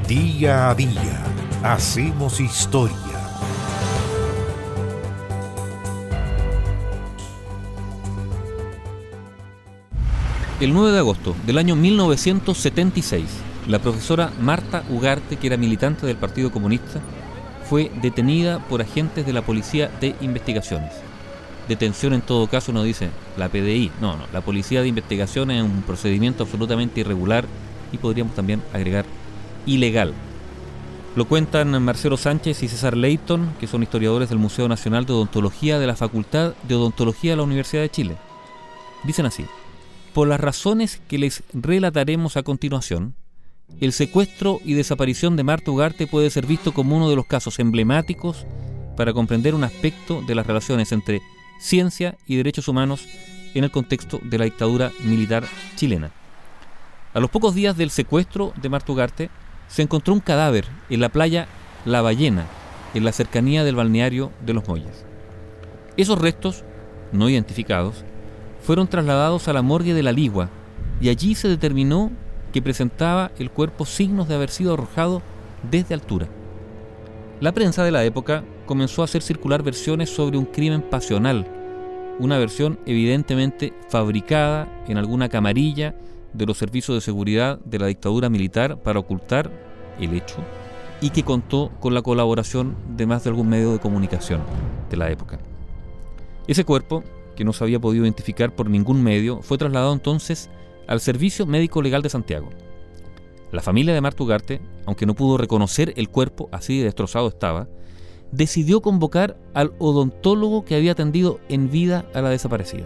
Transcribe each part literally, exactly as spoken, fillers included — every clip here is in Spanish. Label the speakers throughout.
Speaker 1: Día a día hacemos historia.
Speaker 2: El nueve de agosto del año mil novecientos setenta y seis, la profesora Marta Ugarte, que era militante del Partido Comunista, fue detenida por agentes de la Policía de Investigaciones. Detención en todo caso no dice la P D I, no, no, la Policía de Investigaciones es un procedimiento absolutamente irregular y podríamos también agregar ilegal. Lo cuentan Marcelo Sánchez y César Leighton, que son historiadores del Museo Nacional de Odontología de la Facultad de Odontología de la Universidad de Chile. Dicen así: por las razones que les relataremos a continuación, el secuestro y desaparición de Marta Ugarte puede ser visto como uno de los casos emblemáticos para comprender un aspecto de las relaciones entre ciencia y derechos humanos en el contexto de la dictadura militar chilena. A los pocos días del secuestro de Marta Ugarte, se encontró un cadáver en la playa La Ballena, en la cercanía del balneario de Los Molles. Esos restos, no identificados, fueron trasladados a la morgue de La Ligua y allí se determinó que presentaba el cuerpo signos de haber sido arrojado desde altura. La prensa de la época comenzó a hacer circular versiones sobre un crimen pasional, una versión evidentemente fabricada en alguna camarilla de los servicios de seguridad de la dictadura militar para ocultar el hecho y que contó con la colaboración de más de algún medio de comunicación de la época. Ese cuerpo, que no se había podido identificar por ningún medio, fue trasladado entonces al Servicio Médico Legal de Santiago. La familia de Marta Ugarte, aunque no pudo reconocer el cuerpo, así de destrozado estaba, decidió convocar al odontólogo que había atendido en vida a la desaparecida.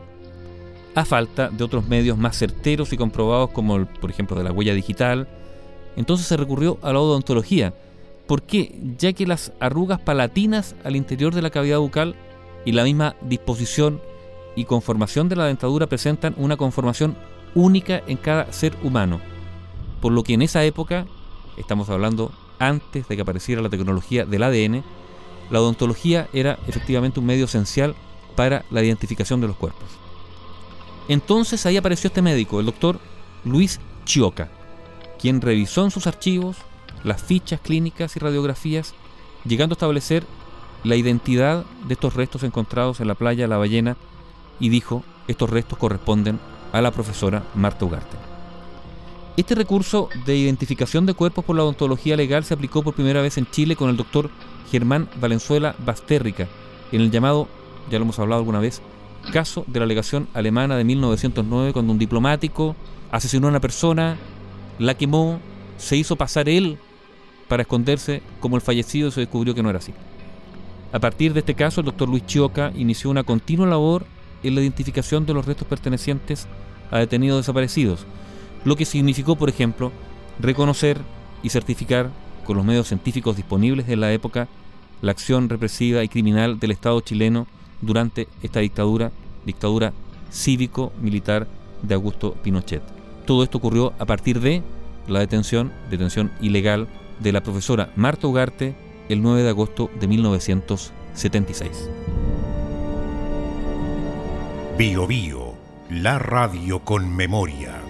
Speaker 2: A falta de otros medios más certeros y comprobados, como el, por ejemplo, de la huella digital, entonces se recurrió a la odontología. ¿Por qué? Ya que las arrugas palatinas al interior de la cavidad bucal y la misma disposición y conformación de la dentadura presentan una conformación única en cada ser humano, por lo que en esa época, estamos hablando antes de que apareciera la tecnología del A D N, la odontología era efectivamente un medio esencial para la identificación de los cuerpos. Entonces ahí apareció este médico, el doctor Luis Chioca, quien revisó en sus archivos las fichas clínicas y radiografías, llegando a establecer la identidad de estos restos encontrados en la playa La Ballena, y dijo: estos restos corresponden a la profesora Marta Ugarte. Este recurso de identificación de cuerpos por la odontología legal se aplicó por primera vez en Chile con el doctor Germán Valenzuela Bastérrica, en el llamado, ya lo hemos hablado alguna vez, caso de la legación alemana de mil novecientos nueve, cuando un diplomático asesinó a una persona, la quemó, se hizo pasar él para esconderse como el fallecido y se descubrió que no era así. A partir de este caso, el doctor Luis Chioca inició una continua labor en la identificación de los restos pertenecientes a detenidos desaparecidos, lo que significó, por ejemplo, reconocer y certificar con los medios científicos disponibles de la época la acción represiva y criminal del Estado chileno durante esta dictadura, dictadura cívico-militar de Augusto Pinochet. Todo esto ocurrió a partir de la detención, detención ilegal de la profesora Marta Ugarte el nueve de agosto de mil novecientos setenta y seis.
Speaker 1: Bio Bio, la radio con memoria.